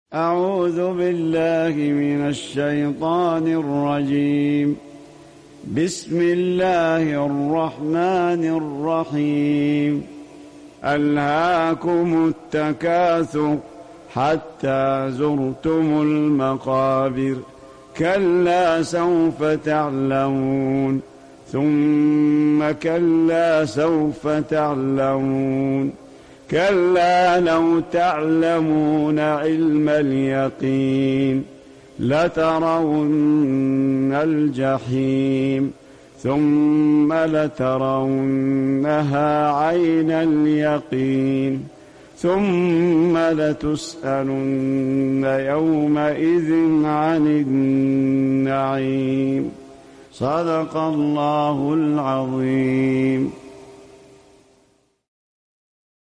أعوذ بالله من الشيطان الرجيم. بسم الله الرحمن الرحيم. ألهاكم التكاثر حتى زرتم المقابر، كلا سوف تعلمون ثم كلا سوف تعلمون، كلا لو تعلمون علم اليقين لترون الجحيم ثم لترونها عين اليقين ثم لتسألن يومئذ عن النعيم. صدق الله العظيم.